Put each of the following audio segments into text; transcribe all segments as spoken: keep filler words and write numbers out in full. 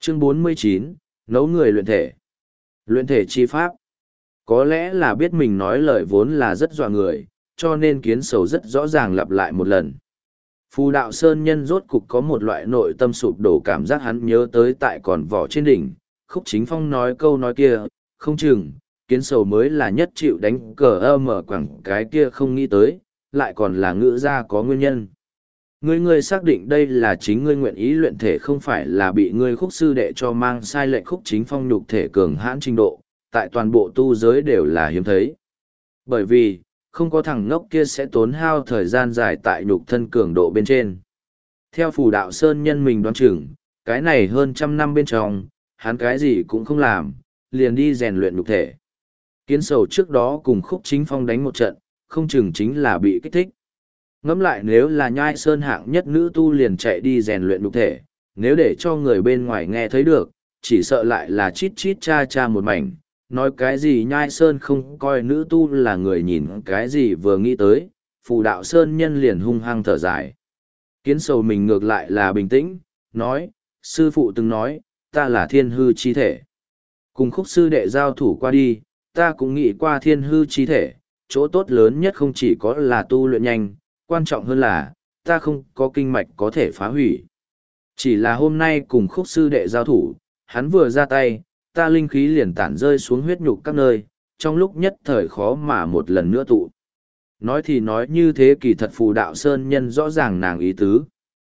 Chương bốn mươi chín, nấu người luyện thể. Luyện thể chi pháp. Có lẽ là biết mình nói lời vốn là rất dọa người, cho nên Kiến Sầu rất rõ ràng lặp lại một lần. Phù đạo sơn nhân rốt cục có một loại nội tâm sụp đổ cảm giác, hắn nhớ tới tại còn vỏ trên đỉnh, Khúc Chính Phong nói câu nói kia, không chừng, Kiến Sầu mới là nhất chịu đánh cờ ơ mở quảng cái kia không nghĩ tới, lại còn là ngữ gia có nguyên nhân. Ngươi ngươi xác định đây là chính ngươi nguyện ý luyện thể, không phải là bị ngươi Khúc sư đệ cho mang sai lệnh. Khúc Chính Phong nhục thể cường hãn trình độ, tại toàn bộ tu giới đều là hiếm thấy. Bởi vì, không có thằng ngốc kia sẽ tốn hao thời gian dài tại nhục thân cường độ bên trên. Theo Phù đạo sơn nhân mình đoán chừng, cái này hơn trăm năm bên trong, hắn cái gì cũng không làm, liền đi rèn luyện nhục thể. Kiến Sầu trước đó cùng Khúc Chính Phong đánh một trận, không chừng chính là bị kích thích. Ngẫm lại, nếu là Nhai Sơn hạng nhất nữ tu liền chạy đi rèn luyện nhục thể, nếu để cho người bên ngoài nghe thấy được, chỉ sợ lại là chít chít cha cha một mảnh, nói cái gì Nhai Sơn không coi nữ tu là người nhìn cái gì. Vừa nghĩ tới, Phù đạo sơn nhân liền hung hăng thở dài. Kiến Sầu mình ngược lại là bình tĩnh, nói, sư phụ từng nói, ta là thiên hư chi thể. Cùng Khúc sư đệ giao thủ qua đi, ta cũng nghĩ qua thiên hư chi thể, chỗ tốt lớn nhất không chỉ có là tu luyện nhanh, quan trọng hơn là, ta không có kinh mạch có thể phá hủy. Chỉ là hôm nay cùng Khúc sư đệ giao thủ, hắn vừa ra tay, ta linh khí liền tản rơi xuống huyết nhục các nơi, trong lúc nhất thời khó mà một lần nữa tụ. Nói thì nói như thế, kỳ thật Phù đạo sơn nhân rõ ràng nàng ý tứ.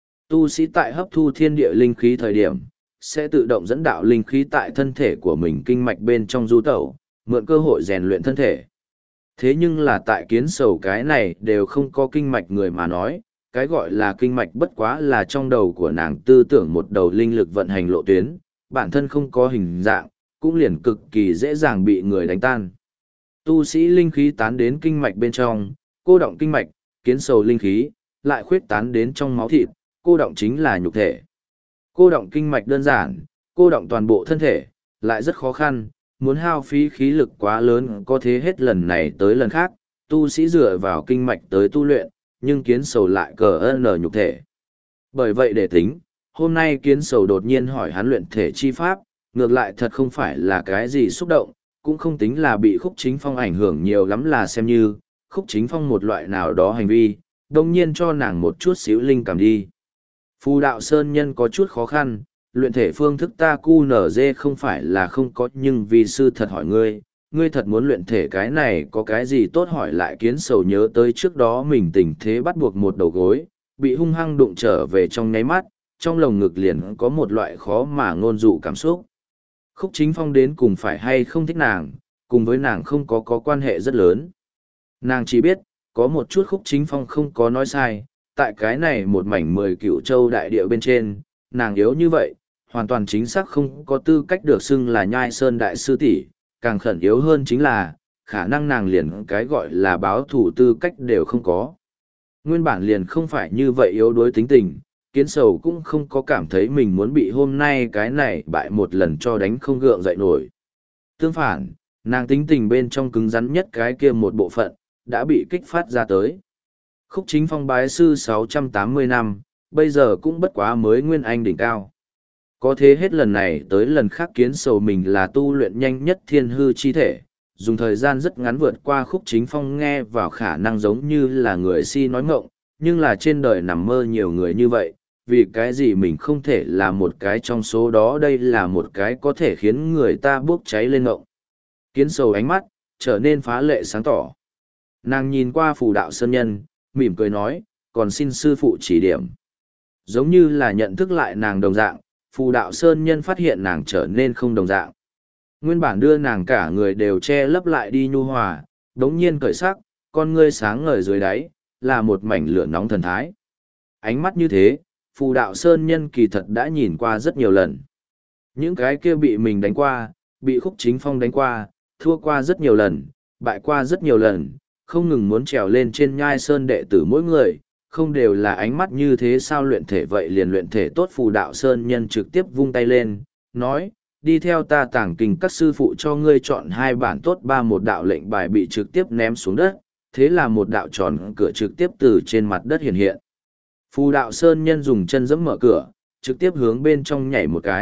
Tu sĩ tại hấp thu thiên địa linh khí thời điểm, sẽ tự động dẫn đạo linh khí tại thân thể của mình kinh mạch bên trong du tẩu, mượn cơ hội rèn luyện thân thể. Thế nhưng là tại Kiến Sầu cái này đều không có kinh mạch người mà nói, cái gọi là kinh mạch bất quá là trong đầu của nàng tư tưởng một đầu linh lực vận hành lộ tuyến, bản thân không có hình dạng, cũng liền cực kỳ dễ dàng bị người đánh tan. Tu sĩ linh khí tán đến kinh mạch bên trong, cô động kinh mạch, Kiến Sầu linh khí, lại khuyết tán đến trong máu thịt, cô động chính là nhục thể. Cô động kinh mạch đơn giản, cô động toàn bộ thân thể, lại rất khó khăn, muốn hao phí khí lực quá lớn, có thế hết lần này tới lần khác, tu sĩ dựa vào kinh mạch tới tu luyện, nhưng Kiến Sầu lại cờ ơn nhục thể. Bởi vậy để tính, hôm nay Kiến Sầu đột nhiên hỏi hắn luyện thể chi pháp, ngược lại thật không phải là cái gì xúc động, cũng không tính là bị Khúc Chính Phong ảnh hưởng nhiều lắm, là xem như, Khúc Chính Phong một loại nào đó hành vi, đồng nhiên cho nàng một chút xíu linh cảm đi. Phù đạo sơn nhân có chút khó khăn, luyện thể phương thức ta cu nở dê không phải là không có, nhưng vì sư thật hỏi ngươi, ngươi thật muốn luyện thể cái này có cái gì tốt? Hỏi lại Kiến Sầu nhớ tới trước đó mình tình thế bắt buộc một đầu gối, bị hung hăng đụng trở về trong nháy mắt, trong lồng ngực liền có một loại khó mà ngôn dụ cảm xúc. Khúc Chính Phong đến cùng phải hay không thích nàng, cùng với nàng không có có quan hệ rất lớn. Nàng chỉ biết, có một chút Khúc Chính Phong không có nói sai, tại cái này một mảnh mười cựu châu đại địa bên trên, nàng yếu như vậy, hoàn toàn chính xác không có tư cách được xưng là Nhai Sơn đại sư tỷ, càng khẩn yếu hơn chính là, khả năng nàng liền cái gọi là báo thủ tư cách đều không có. Nguyên bản liền không phải như vậy yếu đuối tính tình, Kiến Sầu cũng không có cảm thấy mình muốn bị hôm nay cái này bại một lần cho đánh không gượng dậy nổi. Tương phản, nàng tính tình bên trong cứng rắn nhất cái kia một bộ phận, đã bị kích phát ra tới. Khúc Chính Phong bái sư sáu trăm tám mươi năm, bây giờ cũng bất quá mới nguyên anh đỉnh cao. Có thế hết lần này tới lần khác Kiến Sầu mình là tu luyện nhanh nhất thiên hư chi thể, dùng thời gian rất ngắn vượt qua Khúc Chính Phong, nghe vào khả năng giống như là người si nói ngọng, nhưng là trên đời nằm mơ nhiều người như vậy, vì cái gì mình không thể là một cái trong số đó? Đây là một cái có thể khiến người ta bốc cháy lên ngọng. Kiến Sầu ánh mắt trở nên phá lệ sáng tỏ. Nàng nhìn qua Phù đạo sơn nhân, mỉm cười nói, còn xin sư phụ chỉ điểm. Giống như là nhận thức lại nàng đồng dạng, Phù đạo sơn nhân phát hiện nàng trở nên không đồng dạng. Nguyên bản đưa nàng cả người đều che lấp lại đi nhu hòa, đống nhiên cởi sắc, con ngươi sáng ngời dưới đáy, là một mảnh lửa nóng thần thái. Ánh mắt như thế, Phù đạo sơn nhân kỳ thật đã nhìn qua rất nhiều lần. Những cái kia bị mình đánh qua, bị Khúc Chính Phong đánh qua, thua qua rất nhiều lần, bại qua rất nhiều lần, không ngừng muốn trèo lên trên Nhai Sơn đệ tử mỗi người, không đều là ánh mắt như thế sao? Luyện thể vậy liền luyện thể tốt. Phù đạo sơn nhân trực tiếp vung tay lên, nói, đi theo ta tàng kinh các sư phụ cho ngươi chọn hai bản tốt. Ba một đạo lệnh bài bị trực tiếp ném xuống đất, thế là một đạo tròn cửa trực tiếp từ trên mặt đất hiện hiện. Phù đạo sơn nhân dùng chân giẫm mở cửa, trực tiếp hướng bên trong nhảy một cái,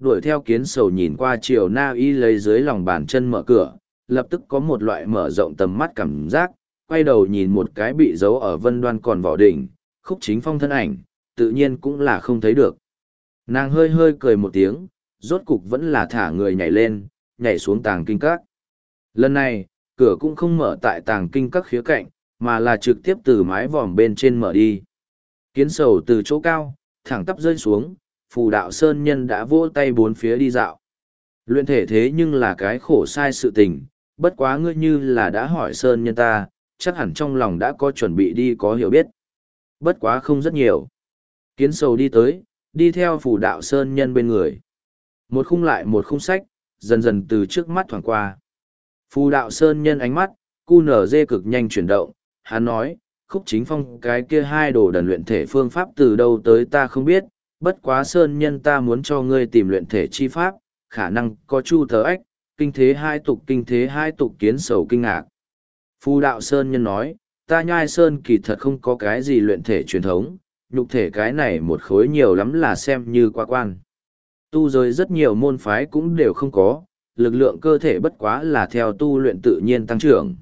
đuổi theo kiến sầu nhìn qua chiều na y lấy dưới lòng bàn chân mở cửa, lập tức có một loại mở rộng tầm mắt cảm giác, quay đầu nhìn một cái bị giấu ở vân đoan còn vỏ đỉnh, Khúc Chính Phong thân ảnh, tự nhiên cũng là không thấy được. Nàng hơi hơi cười một tiếng, rốt cục vẫn là thả người nhảy lên, nhảy xuống tàng kinh các. Lần này, cửa cũng không mở tại tàng kinh các khía cạnh, mà là trực tiếp từ mái vòm bên trên mở đi. Kiến sầu từ chỗ cao, thẳng tắp rơi xuống, phù đạo sơn nhân đã vỗ tay bốn phía đi dạo. Luyện thể thế nhưng là cái khổ sai sự tình, bất quá ngươi như là đã hỏi sơn nhân ta, chắc hẳn trong lòng đã có chuẩn bị đi có hiểu biết. Bất quá không rất nhiều. Kiến sầu đi tới, đi theo phù đạo sơn nhân bên người. Một khung lại một khung sách, dần dần từ trước mắt thoảng qua. Phù đạo sơn nhân ánh mắt, cu nở dê cực nhanh chuyển động, hắn nói, Khúc Chính Phong cái kia hai đồ đần luyện thể phương pháp từ đâu tới ta không biết, bất quá sơn nhân ta muốn cho ngươi tìm luyện thể chi pháp, khả năng có chu thờ ách, kinh thế hai tục kinh thế hai tục kiến sầu kinh ngạc. Phù đạo sơn nhân nói, ta nhai sơn kỳ thật không có cái gì luyện thể truyền thống, nhục thể cái này một khối nhiều lắm là xem như qua quan. Tu giới rất nhiều môn phái cũng đều không có, lực lượng cơ thể bất quá là theo tu luyện tự nhiên tăng trưởng.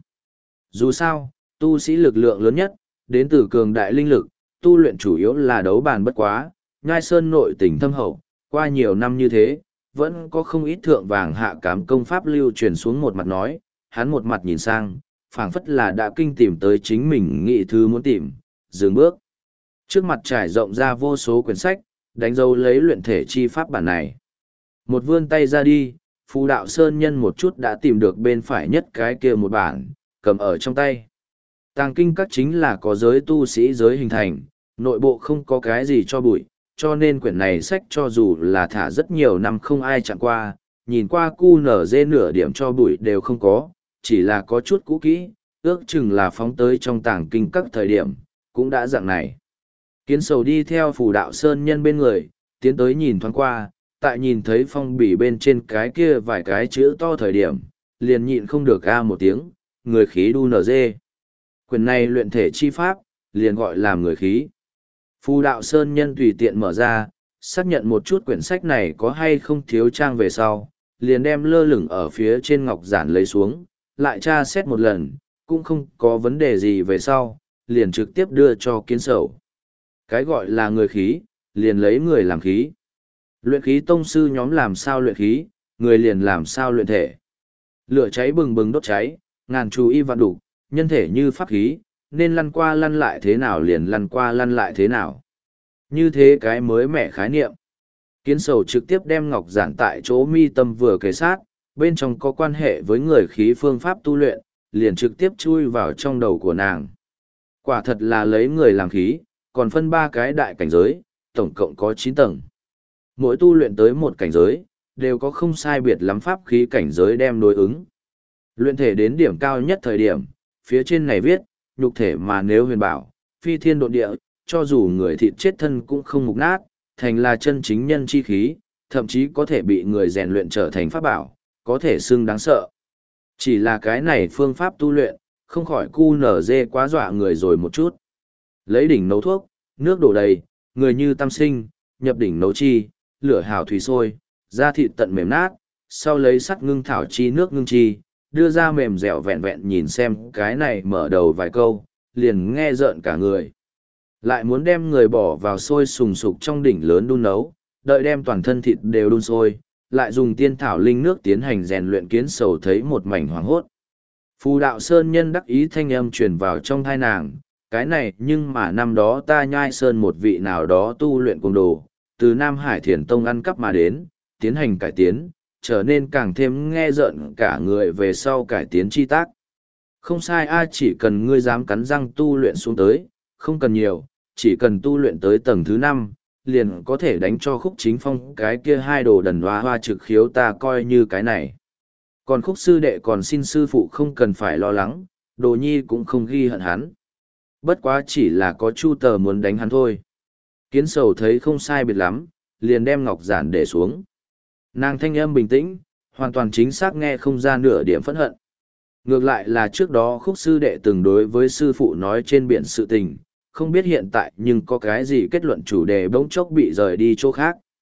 Dù sao, tu sĩ lực lượng lớn nhất, đến từ cường đại linh lực, tu luyện chủ yếu là đấu bàn bất quá, nhai sơn nội tình thâm hậu, qua nhiều năm như thế, vẫn có không ít thượng vàng hạ cám công pháp lưu truyền xuống một mặt nói, hắn một mặt nhìn sang, phảng phất là đã kinh tìm tới chính mình nghĩ thứ muốn tìm, dừng bước. Trước mặt trải rộng ra vô số quyển sách, đánh dấu lấy luyện thể chi pháp bản này. Một vươn tay ra đi, phù đạo sơn nhân một chút đã tìm được bên phải nhất cái kia một bản, cầm ở trong tay. Tàng kinh các chính là có giới tu sĩ giới hình thành, nội bộ không có cái gì cho bụi, cho nên quyển này sách cho dù là thả rất nhiều năm không ai chặn qua, nhìn qua cu nở dê nửa điểm cho bụi đều không có, chỉ là có chút cũ kỹ, ước chừng là phóng tới trong tàng kinh các thời điểm, cũng đã dạng này. Kiến sầu đi theo phù đạo sơn nhân bên người, tiến tới nhìn thoáng qua, tại nhìn thấy phong bì bên trên cái kia vài cái chữ to thời điểm, liền nhịn không được a một tiếng, người khí đu nở dê. Quyền này luyện thể chi pháp, liền gọi là người khí. Phù đạo sơn nhân tùy tiện mở ra, xác nhận một chút quyển sách này có hay không thiếu trang về sau, liền đem lơ lửng ở phía trên ngọc giản lấy xuống, lại tra xét một lần, cũng không có vấn đề gì về sau, liền trực tiếp đưa cho kiến sầu. Cái gọi là người khí, liền lấy người làm khí. Luyện khí tông sư nhóm làm sao luyện khí, người liền làm sao luyện thể. Lửa cháy bừng bừng đốt cháy, ngàn chú y vạn đủ, nhân thể như pháp khí, nên lăn qua lăn lại thế nào liền lăn qua lăn lại thế nào. Như thế cái mới mẻ khái niệm. Kiến sầu trực tiếp đem ngọc giản tại chỗ mi tâm vừa kề sát, bên trong có quan hệ với người khí phương pháp tu luyện, liền trực tiếp chui vào trong đầu của nàng. Quả thật là lấy người làm khí, còn phân ba cái đại cảnh giới, tổng cộng có chín tầng. Mỗi tu luyện tới một cảnh giới, đều có không sai biệt lắm pháp khí cảnh giới đem đối ứng. Luyện thể đến điểm cao nhất thời điểm, phía trên này viết, nhục thể mà nếu huyền bảo, phi thiên độn địa, cho dù người thịt chết thân cũng không mục nát, thành là chân chính nhân chi khí, thậm chí có thể bị người rèn luyện trở thành pháp bảo, có thể xưng đáng sợ. Chỉ là cái này phương pháp tu luyện, không khỏi cu nở dê quá dọa người rồi một chút. Lấy đỉnh nấu thuốc, nước đổ đầy, người như tam sinh, nhập đỉnh nấu chi, lửa hào thủy sôi, da thịt tận mềm nát, sau lấy sắt ngưng thảo chi nước ngưng chi, đưa ra mềm dẻo vẹn vẹn nhìn xem cái này mở đầu vài câu, liền nghe rợn cả người. Lại muốn đem người bỏ vào sôi sùng sục trong đỉnh lớn đun nấu, đợi đem toàn thân thịt đều đun sôi, lại dùng tiên thảo linh nước tiến hành rèn luyện kiến sầu thấy một mảnh hoàng hốt. Phù đạo sơn nhân đắc ý thanh âm truyền vào trong thai nàng, cái này nhưng mà năm đó ta nhai sơn một vị nào đó tu luyện cùng đồ, từ Nam Hải Thiền Tông ăn cắp mà đến, tiến hành cải tiến, trở nên càng thêm nghe rợn cả người về sau cải tiến chi tác. Không sai ai chỉ cần ngươi dám cắn răng tu luyện xuống tới, không cần nhiều, chỉ cần tu luyện tới tầng thứ năm, liền có thể đánh cho Khúc Chính Phong cái kia hai đồ đần hoa hoa trực khiếu ta coi như cái này. Còn Khúc sư đệ còn xin sư phụ không cần phải lo lắng, đồ nhi cũng không ghi hận hắn. Bất quá chỉ là có chu tờ muốn đánh hắn thôi. Kiến sầu thấy không sai biệt lắm, liền đem ngọc giản để xuống. Nàng thanh âm bình tĩnh, hoàn toàn chính xác nghe không ra nửa điểm phẫn hận. Ngược lại là trước đó Khúc sư đệ từng đối với sư phụ nói trên biển sự tình, không biết hiện tại nhưng có cái gì kết luận chủ đề bỗng chốc bị rời đi chỗ khác.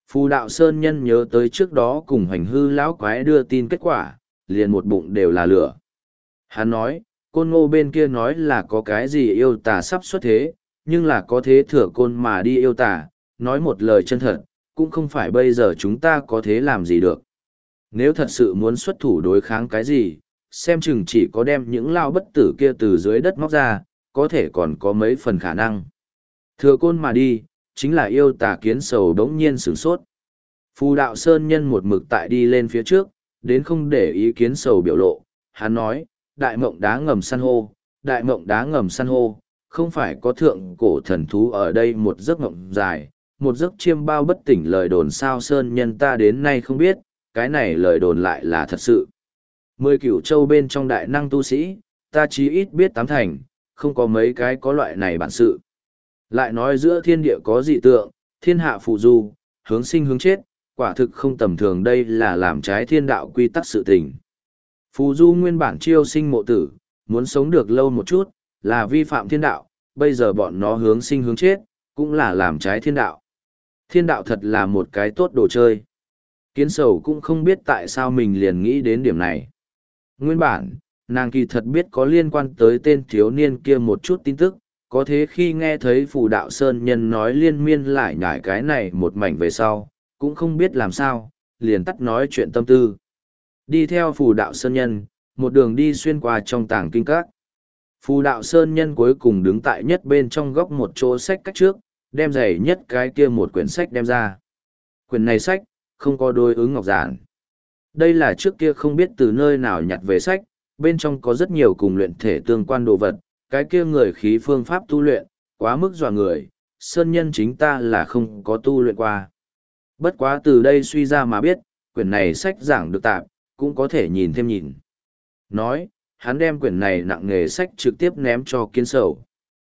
Phù đạo sơn nhân nhớ tới trước đó cùng hành hư lão quái đưa tin kết quả, liền một bụng đều là lửa. Hắn nói, côn ngô bên kia nói là có cái gì yêu tà sắp xuất thế, nhưng là có thế thừa côn mà đi yêu tà, nói một lời chân thật, cũng không phải bây giờ chúng ta có thế làm gì được. Nếu thật sự muốn xuất thủ đối kháng cái gì, xem chừng chỉ có đem những lao bất tử kia từ dưới đất móc ra, có thể còn có mấy phần khả năng. Thừa côn mà đi, chính là yêu tà kiến sầu đống nhiên sửng sốt. Phù đạo sơn nhân một mực tại đi lên phía trước, đến không để ý kiến sầu biểu lộ, hắn nói, đại mộng đá ngầm san hô, đại mộng đá ngầm san hô, không phải có thượng cổ thần thú ở đây một giấc mộng dài, một giấc chiêm bao bất tỉnh lời đồn sao sơn nhân ta đến nay không biết, cái này lời đồn lại là thật sự. Mười cửu châu bên trong đại năng tu sĩ, ta chí ít biết tám thành, không có mấy cái có loại này bản sự. Lại nói giữa thiên địa có dị tượng, thiên hạ phù du, hướng sinh hướng chết, quả thực không tầm thường đây là làm trái thiên đạo quy tắc sự tình. Phù du nguyên bản chiêu sinh mộ tử, muốn sống được lâu một chút, là vi phạm thiên đạo, bây giờ bọn nó hướng sinh hướng chết, cũng là làm trái thiên đạo. Thiên đạo thật là một cái tốt đồ chơi. Kiến sầu cũng không biết tại sao mình liền nghĩ đến điểm này. Nguyên bản, nàng kỳ thật biết có liên quan tới tên thiếu niên kia một chút tin tức, có thế khi nghe thấy phù đạo sơn nhân nói liên miên lại nhải cái này một mảnh về sau, cũng không biết làm sao, liền tắt nói chuyện tâm tư. Đi theo phù đạo sơn nhân, một đường đi xuyên qua trong tàng kinh các. Phù đạo sơn nhân cuối cùng đứng tại nhất bên trong góc một chỗ sách cách trước, đem giày nhất cái kia một quyển sách đem ra. Quyển này sách, không có đối ứng ngọc giản. Đây là trước kia không biết từ nơi nào nhặt về sách, bên trong có rất nhiều cùng luyện thể tương quan đồ vật, cái kia người khí phương pháp tu luyện, quá mức dọa người, sơn nhân chính ta là không có tu luyện qua. Bất quá từ đây suy ra mà biết, quyển này sách giảng được tạp, cũng có thể nhìn thêm nhìn. Nói, hắn đem quyển này nặng nghề sách trực tiếp ném cho kiến sầu.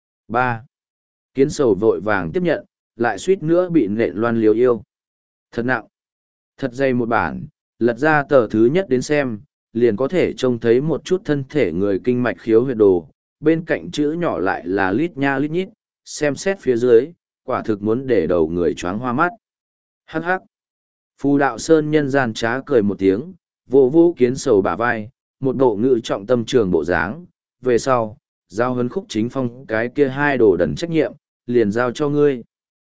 ba. Kiến sầu vội vàng tiếp nhận, lại suýt nữa bị nện loan liều yêu. Thật nặng, thật dày một bản, lật ra tờ thứ nhất đến xem, liền có thể trông thấy một chút thân thể người kinh mạch khiếu huyệt đồ, bên cạnh chữ nhỏ lại là lít nha lít nhít, xem xét phía dưới, quả thực muốn để đầu người choáng hoa mắt. Hắc hắc. Phù đạo sơn nhân gian trá cười một tiếng, vô vô kiến sầu bả vai, một bộ ngự trọng tâm trường bộ dáng, về sau, giao huấn khúc chính phong cái kia hai đồ đần trách nhiệm, liền giao cho ngươi.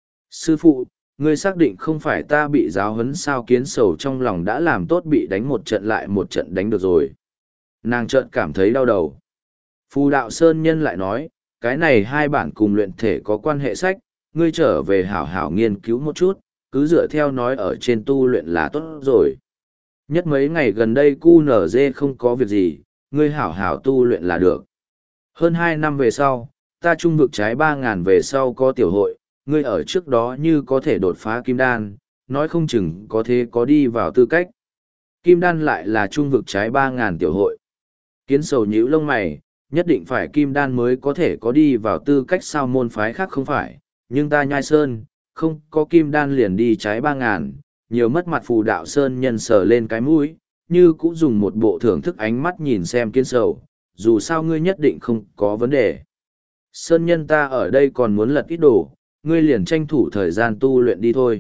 Sư phụ, ngươi xác định không phải ta bị giáo huấn sao kiến sầu trong lòng đã làm tốt bị đánh một trận lại một trận đánh được rồi. Nàng chợt cảm thấy đau đầu. Phù đạo sơn nhân lại nói, cái này hai bản cùng luyện thể có quan hệ sách, ngươi trở về hảo hảo nghiên cứu một chút, cứ dựa theo nói ở trên tu luyện là tốt rồi. Nhất mấy ngày gần đây cu nở dê không có việc gì, ngươi hảo hảo tu luyện là được. Hơn hai năm về sau, ta trung vực trái ba ngàn về sau có tiểu hội, ngươi ở trước đó như có thể đột phá kim đan, nói không chừng có thế có đi vào tư cách. Kim đan lại là trung vực trái ba ngàn tiểu hội. Kiến sầu nhíu lông mày, nhất định phải kim đan mới có thể có đi vào tư cách sao môn phái khác không phải, nhưng ta nhai sơn, không có kim đan liền đi trái ba ngàn, nhiều mất mặt phù đạo sơn nhân sờ lên cái mũi, như cũng dùng một bộ thưởng thức ánh mắt nhìn xem kiến sầu, dù sao ngươi nhất định không có vấn đề. Sơn nhân ta ở đây còn muốn lật ít đồ, ngươi liền tranh thủ thời gian tu luyện đi thôi.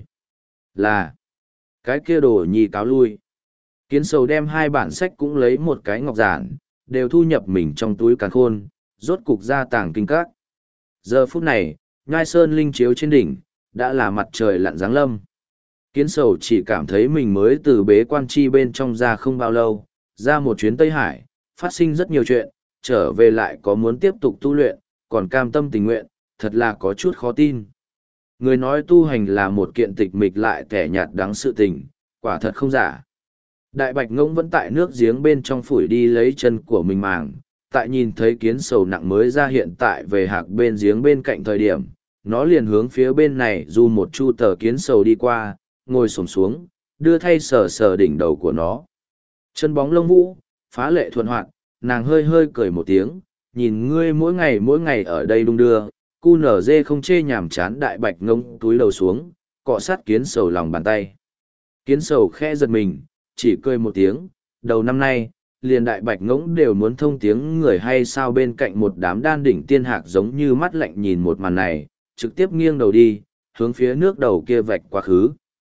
Là, cái kia đồ nhì cáo lui. Kiến sầu đem hai bản sách cũng lấy một cái ngọc giản, đều thu nhập mình trong túi càn khôn, rốt cục ra tàng kinh các. Giờ phút này, nhai sơn linh chiếu trên đỉnh, đã là mặt trời lặn giáng lâm. Kiến sầu chỉ cảm thấy mình mới từ bế quan chi bên trong ra không bao lâu, ra một chuyến Tây Hải, phát sinh rất nhiều chuyện, trở về lại có muốn tiếp tục tu luyện, còn cam tâm tình nguyện, thật là có chút khó tin. Người nói tu hành là một kiện tịch mịch lại kẻ nhạt đắng sự tình, quả thật không giả. Đại bạch ngỗng vẫn tại nước giếng bên trong phủi đi lấy chân của mình màng, tại nhìn thấy kiến sầu nặng mới ra hiện tại về hạc bên giếng bên cạnh thời điểm, nó liền hướng phía bên này dù một chu tờ kiến sầu đi qua, ngồi xổm xuống, đưa thay sờ sờ đỉnh đầu của nó. Chân bóng lông vũ, phá lệ thuần hoạt, nàng hơi hơi cười một tiếng, nhìn ngươi mỗi ngày mỗi ngày ở đây đung đưa, cu nở dê không chê nhàm chán đại bạch ngông túi đầu xuống, cọ sát kiến sầu lòng bàn tay. Kiến sầu khẽ giật mình, chỉ cười một tiếng, đầu năm nay, liền đại bạch ngỗng đều muốn thông tiếng người hay sao bên cạnh một đám đan đỉnh tiên hạc giống như mắt lạnh nhìn một màn này, trực tiếp nghiêng đầu đi, hướng phía nước đầu kia vạch quá khứ.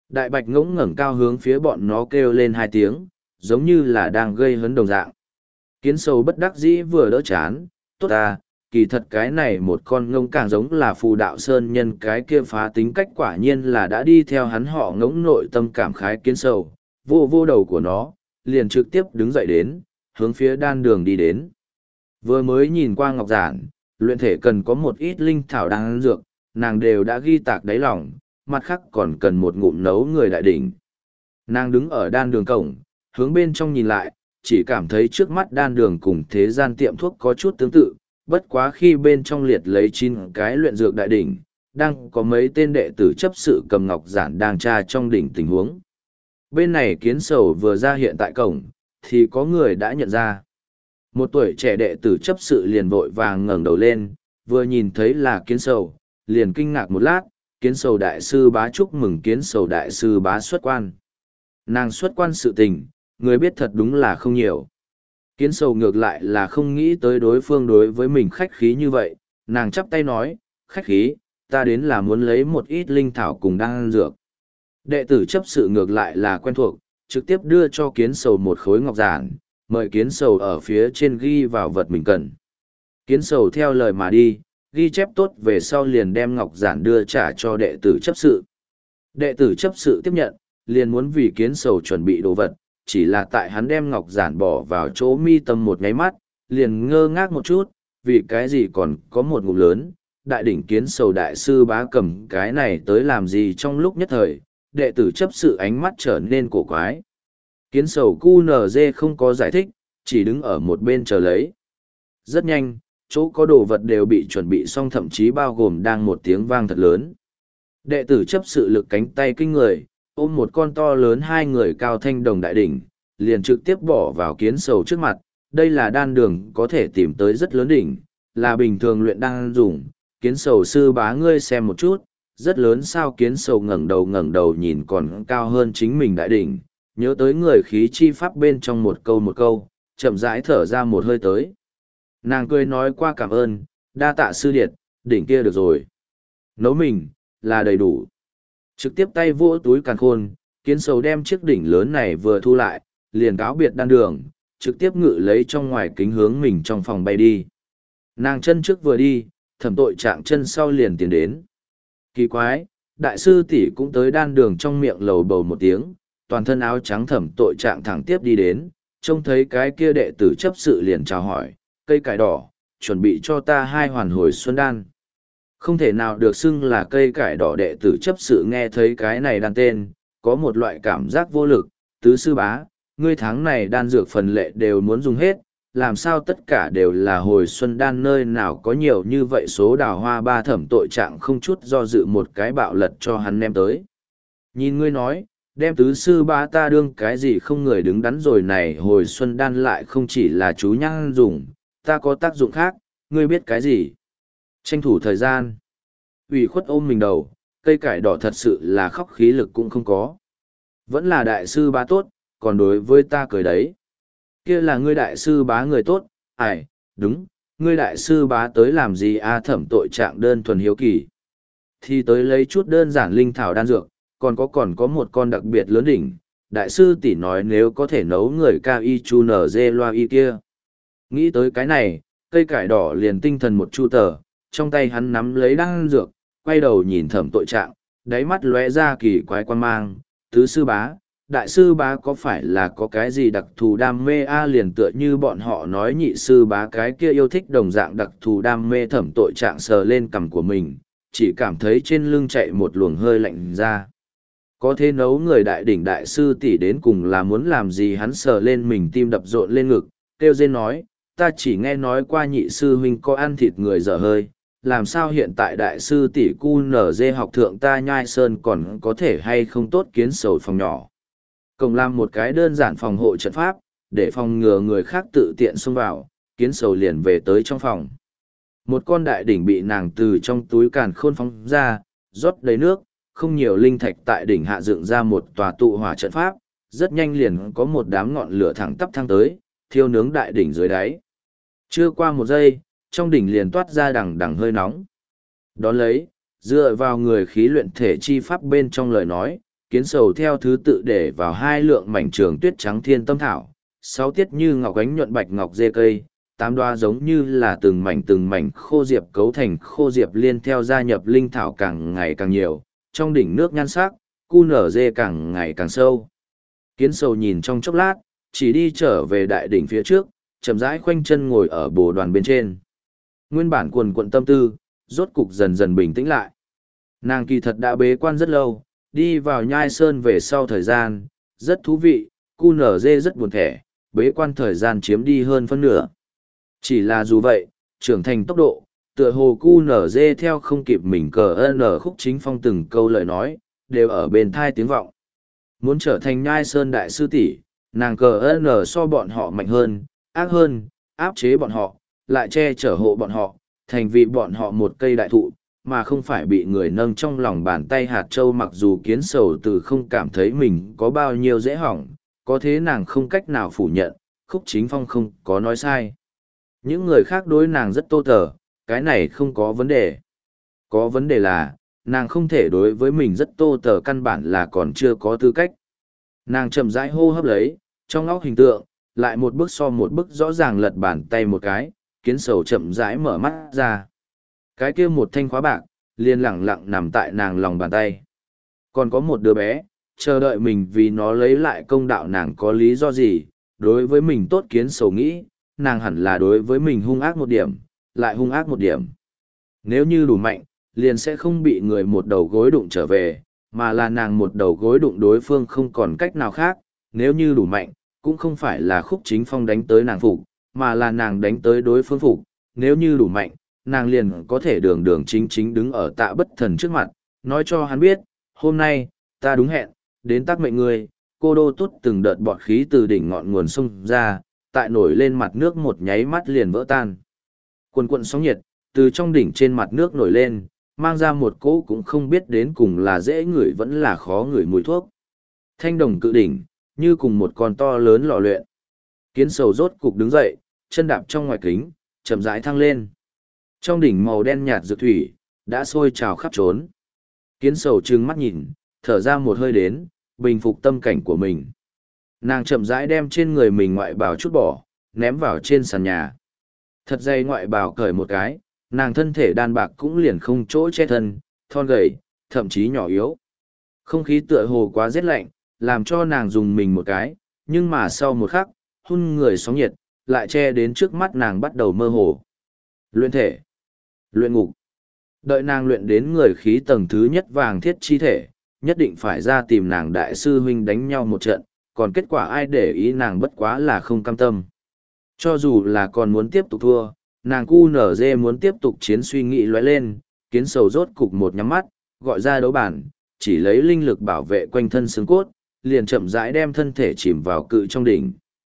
Đại bạch ngỗng ngẩng cao hướng phía bọn nó kêu lên hai tiếng, giống như là đang gây hấn đồng dạng. Kiến sầu bất đắc dĩ vừa đỡ chán, tốt ta, kỳ thật cái này một con ngỗng càng giống là phù đạo sơn nhân cái kia phá tính cách quả nhiên là đã đi theo hắn họ ngỗng nội tâm cảm khái kiến sầu, vô vô đầu của nó, liền trực tiếp đứng dậy đến, hướng phía đan đường đi đến. Vừa mới nhìn qua ngọc giản, luyện thể cần có một ít linh thảo đan dược, nàng đều đã ghi tạc đáy lòng, mặt khác còn cần một ngụm nấu người đại đỉnh. Nàng đứng ở đan đường cổng, hướng bên trong nhìn lại, chỉ cảm thấy trước mắt đan đường cùng thế gian tiệm thuốc có chút tương tự, bất quá khi bên trong liệt lấy chín cái luyện dược đại đỉnh, đang có mấy tên đệ tử chấp sự cầm ngọc giản đang tra trong đỉnh tình huống. Bên này kiến sầu vừa ra hiện tại cổng, thì có người đã nhận ra. Một tuổi trẻ đệ tử chấp sự liền vội vàng ngẩng đầu lên, vừa nhìn thấy là kiến sầu, liền kinh ngạc một lát, kiến sầu đại sư bá chúc mừng kiến sầu đại sư bá xuất quan. Nàng xuất quan sự tình, người biết thật đúng là không nhiều. Kiến sầu ngược lại là không nghĩ tới đối phương đối với mình khách khí như vậy, nàng chắp tay nói, khách khí, ta đến là muốn lấy một ít linh thảo cùng đan dược. Đệ tử chấp sự ngược lại là quen thuộc, trực tiếp đưa cho kiến sầu một khối ngọc giản, mời kiến sầu ở phía trên ghi vào vật mình cần. Kiến sầu theo lời mà đi, ghi chép tốt về sau liền đem ngọc giản đưa trả cho đệ tử chấp sự. Đệ tử chấp sự tiếp nhận, liền muốn vì kiến sầu chuẩn bị đồ vật, chỉ là tại hắn đem ngọc giản bỏ vào chỗ mi tâm một nháy mắt, liền ngơ ngác một chút, vì cái gì còn có một ngụm lớn, đại đỉnh kiến sầu đại sư bá cầm cái này tới làm gì trong lúc nhất thời, đệ tử chấp sự ánh mắt trở nên cổ quái. Kiến sầu cu nờ dê không có giải thích, chỉ đứng ở một bên chờ lấy. Rất nhanh, chỗ có đồ vật đều bị chuẩn bị xong thậm chí bao gồm đang một tiếng vang thật lớn. Đệ tử chấp sự lực cánh tay kinh người, ôm một con to lớn hai người cao thanh đồng đại đỉnh, liền trực tiếp bỏ vào kiến sầu trước mặt. Đây là đan đường có thể tìm tới rất lớn đỉnh, là bình thường luyện đan dùng. Kiến sầu sư bá ngươi xem một chút, rất lớn sao kiến sầu ngẩng đầu ngẩng đầu nhìn còn cao hơn chính mình đại đỉnh, nhớ tới người khí chi pháp bên trong một câu một câu, chậm rãi thở ra một hơi tới. Nàng cười nói qua cảm ơn, đa tạ sư điệt, đỉnh kia được rồi. Nấu mình, là đầy đủ. Trực tiếp tay vỗ túi càn khôn, kiến sầu đem chiếc đỉnh lớn này vừa thu lại, liền cáo biệt đan đường, trực tiếp ngự lấy trong ngoài kính hướng mình trong phòng bay đi. Nàng chân trước vừa đi, thẩm tội trạng chân sau liền tiến đến. Kỳ quái, đại sư tỷ cũng tới đan đường trong miệng lầu bầu một tiếng, toàn thân áo trắng thẩm tội trạng thẳng tiếp đi đến, trông thấy cái kia đệ tử chấp sự liền chào hỏi, cây cải đỏ, chuẩn bị cho ta hai hoàn hồi xuân đan. Không thể nào được xưng là cây cải đỏ đệ tử chấp sự nghe thấy cái này đan tên, có một loại cảm giác vô lực, tứ sư bá, ngươi tháng này đan dược phần lệ đều muốn dùng hết, làm sao tất cả đều là hồi xuân đan nơi nào có nhiều như vậy số đào hoa ba thẩm tội trạng không chút do dự một cái bạo lật cho hắn ném tới. Nhìn ngươi nói, đem tứ sư bá ta đương cái gì không người đứng đắn rồi này hồi xuân đan lại không chỉ là chú nhang dùng, ta có tác dụng khác, ngươi biết cái gì? Tranh thủ thời gian. Ủy khuất ôm mình đầu, cây cải đỏ thật sự là khóc khí lực cũng không có. Vẫn là đại sư bá tốt, còn đối với ta cười đấy. Kia là ngươi đại sư bá người tốt, ai, đúng, ngươi đại sư bá tới làm gì a thẩm tội trạng đơn thuần hiếu kỳ. Thì tới lấy chút đơn giản linh thảo đan dược, còn có còn có một con đặc biệt lớn đỉnh. Đại sư tỷ nói nếu có thể nấu người cao y chu nở dê loa y kia. Nghĩ tới cái này, cây cải đỏ liền tinh thần một chu tờ, trong tay hắn nắm lấy đan dược, quay đầu nhìn thẩm tội trạng, đáy mắt lóe ra kỳ quái quan mang, tứ sư bá, đại sư bá có phải là có cái gì đặc thù đam mê a liền tựa như bọn họ nói nhị sư bá cái kia yêu thích đồng dạng đặc thù đam mê thẩm tội trạng sờ lên cằm của mình, chỉ cảm thấy trên lưng chạy một luồng hơi lạnh ra. Có thế nấu người đại đỉnh đại sư tỷ đến cùng là muốn làm gì hắn sờ lên mình tim đập rộn lên ngực, kêu dên nói, ta chỉ nghe nói qua nhị sư huynh có ăn thịt người dở hơi, làm sao hiện tại đại sư tỷ cu nở dê học thượng ta nhai sơn còn có thể hay không tốt kiến sầu phòng nhỏ. Cộng làm một cái đơn giản phòng hộ trận pháp, để phòng ngừa người khác tự tiện xông vào, kiến sầu liền về tới trong phòng. Một con đại đỉnh bị nàng từ trong túi càn khôn phóng ra, rót đầy nước, không nhiều linh thạch tại đỉnh hạ dựng ra một tòa tụ hỏa trận pháp, rất nhanh liền có một đám ngọn lửa thẳng tắp thăng tới, thiêu nướng đại đỉnh dưới đáy. Chưa qua một giây, trong đỉnh liền toát ra đằng đằng hơi nóng. Đón lấy, dựa vào người khí luyện thể chi pháp bên trong lời nói, kiến sầu theo thứ tự để vào hai lượng mảnh trường tuyết trắng thiên tâm thảo, sáu tiết như ngọc ánh nhuận bạch ngọc dê cây, tám đoá giống như là từng mảnh từng mảnh khô diệp cấu thành khô diệp liên theo gia nhập linh thảo càng ngày càng nhiều, trong đỉnh nước nhan sắc, cu nở dê càng ngày càng sâu. Kiến sầu nhìn trong chốc lát, chỉ đi trở về đại đỉnh phía trước, chậm rãi khoanh chân ngồi ở bồ đoàn bên trên. Nguyên bản quần quận tâm tư, rốt cục dần dần bình tĩnh lại. Nàng kỳ thật đã bế quan rất lâu, đi vào nhai sơn về sau thời gian, rất thú vị, cu nở dê rất buồn thẻ, bế quan thời gian chiếm đi hơn phân nửa. Chỉ là dù vậy, trưởng thành tốc độ, tựa hồ cu nở dê theo không kịp mình cờ ân khúc chính phong từng câu lời nói, đều ở bên thai tiếng vọng. Muốn trở thành nhai sơn đại sư tỷ, nàng cờ ân so bọn họ mạnh hơn, ác hơn, áp chế bọn họ, lại che chở hộ bọn họ, thành vì bọn họ một cây đại thụ, mà không phải bị người nâng trong lòng bàn tay hạt châu. Mặc dù kiến sầu từ không cảm thấy mình có bao nhiêu dễ hỏng, có thế nàng không cách nào phủ nhận, khúc chính phong không có nói sai. Những người khác đối nàng rất tô tờ, cái này không có vấn đề. Có vấn đề là, nàng không thể đối với mình rất tô tờ, căn bản là còn chưa có tư cách. Nàng chậm rãi hô hấp lấy, trong óc hình tượng, lại một bước so một bước rõ ràng lật bàn tay một cái, kiến sầu chậm rãi mở mắt ra. Cái kia một thanh khóa bạc, liền lẳng lặng nằm tại nàng lòng bàn tay. Còn có một đứa bé, chờ đợi mình vì nó lấy lại công đạo. Nàng có lý do gì, đối với mình tốt, kiến sầu nghĩ, nàng hẳn là đối với mình hung ác một điểm, lại hung ác một điểm. Nếu như đủ mạnh, liền sẽ không bị người một đầu gối đụng trở về, mà là nàng một đầu gối đụng đối phương không còn cách nào khác. Nếu như đủ mạnh, cũng không phải là khúc chính phong đánh tới nàng phục, mà là nàng đánh tới đối phương phục. Nếu như đủ mạnh, nàng liền có thể đường đường chính chính đứng ở Tạ Bất Thần trước mặt, nói cho hắn biết, hôm nay, ta đúng hẹn, đến tác mệnh người. Cô đô tút từng đợt bọt khí từ đỉnh ngọn nguồn sông ra, tại nổi lên mặt nước một nháy mắt liền vỡ tan. Quần quận sóng nhiệt, từ trong đỉnh trên mặt nước nổi lên, mang ra một cỗ cũng không biết đến cùng là dễ ngửi vẫn là khó ngửi mùi thuốc. Thanh đồng cự đỉnh, như cùng một con to lớn lò luyện. Kiến sầu rốt cục đứng dậy, chân đạp trong ngoài kính, chậm rãi thăng lên. Trong đỉnh màu đen nhạt dược thủy, đã sôi trào khắp trốn. Kiến sầu trừng mắt nhìn, thở ra một hơi đến, bình phục tâm cảnh của mình. Nàng chậm rãi đem trên người mình ngoại bào chút bỏ, ném vào trên sàn nhà. Thật dày ngoại bào cởi một cái, nàng thân thể đàn bạc cũng liền không chỗ che thân, thon gầy, thậm chí nhỏ yếu. Không khí tựa hồ quá rét lạnh, làm cho nàng dùng mình một cái, nhưng mà sau một khắc, hun người sóng nhiệt, lại che đến trước mắt nàng bắt đầu mơ hồ. Luyện thể, luyện ngục. Đợi nàng luyện đến người khí tầng thứ nhất vàng thiết chi thể, nhất định phải ra tìm nàng đại sư huynh đánh nhau một trận, còn kết quả ai để ý nàng bất quá là không cam tâm. Cho dù là còn muốn tiếp tục thua, nàng cu nở dê muốn tiếp tục chiến suy nghĩ lóe lên, kiến sầu rốt cục một nhắm mắt, gọi ra đấu bản, chỉ lấy linh lực bảo vệ quanh thân xương cốt, liền chậm rãi đem thân thể chìm vào cự trong đỉnh.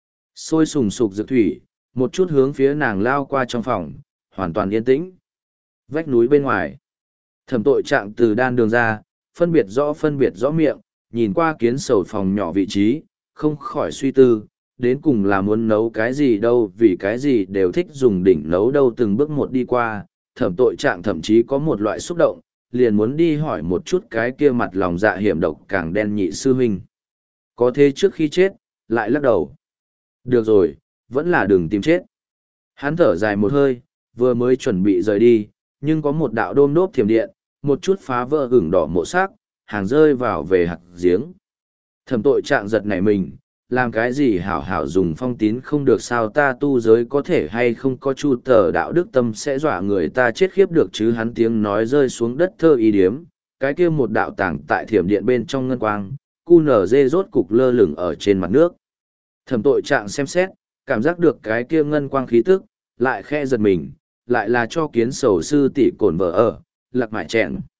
Sôi sùng sục dược thủy, một chút hướng phía nàng lao qua trong phòng, hoàn toàn yên tĩnh. Vách núi bên ngoài, Thẩm Tội Trạng từ đan đường ra, phân biệt rõ phân biệt rõ miệng, nhìn qua kiến sầu phòng nhỏ vị trí, không khỏi suy tư, đến cùng là muốn nấu cái gì đâu, vì cái gì đều thích dùng đỉnh nấu đâu. Từng bước một đi qua, Thẩm Tội Trạng thậm chí có một loại xúc động, liền muốn đi hỏi một chút cái kia mặt lòng dạ hiểm độc càng đen nhị sư huynh. Có thế trước khi chết, lại lắc đầu. Được rồi, vẫn là đừng tìm chết. Hắn thở dài một hơi, vừa mới chuẩn bị rời đi, nhưng có một đạo đôm đốp thiểm điện, một chút phá vỡ ửng đỏ mộ sắc, hàng rơi vào về hạt giếng. Thẩm Tội Trạng giật nảy mình, làm cái gì hảo hảo dùng phong tín không được sao, ta tu giới có thể hay không có chu tờ đạo đức tâm sẽ dọa người ta chết khiếp được chứ. Hắn tiếng nói rơi xuống đất thơ ý điếm, cái kia một đạo tảng tại thiểm điện bên trong ngân quang, cu nở dê rốt cục lơ lửng ở trên mặt nước. Thẩm Tội Trạng xem xét, cảm giác được cái kia ngân quang khí tức, lại khe giật mình, lại là cho kiến sầu sư tỷ cổn vợ ở, lạc mại chẹn.